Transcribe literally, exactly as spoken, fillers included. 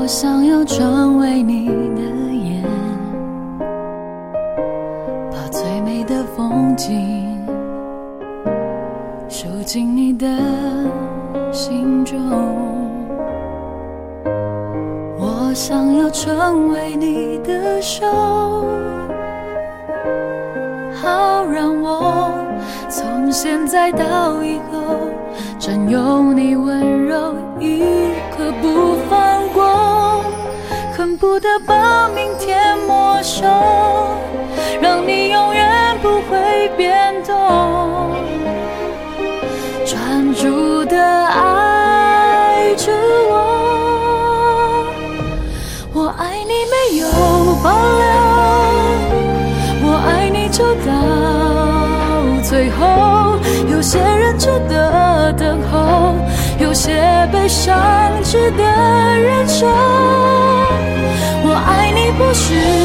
想要成为你的眼，把最美的风景收进你的心中。我想要成为你的手，好让我从现在到以后占有你温柔一刻不放过，恨不得把明天没收，让你永远不会变动，专注地爱着我。我爱你没有保留，我爱你就到最后，有些人值得等候，有些悲伤值得忍受。我爱你不是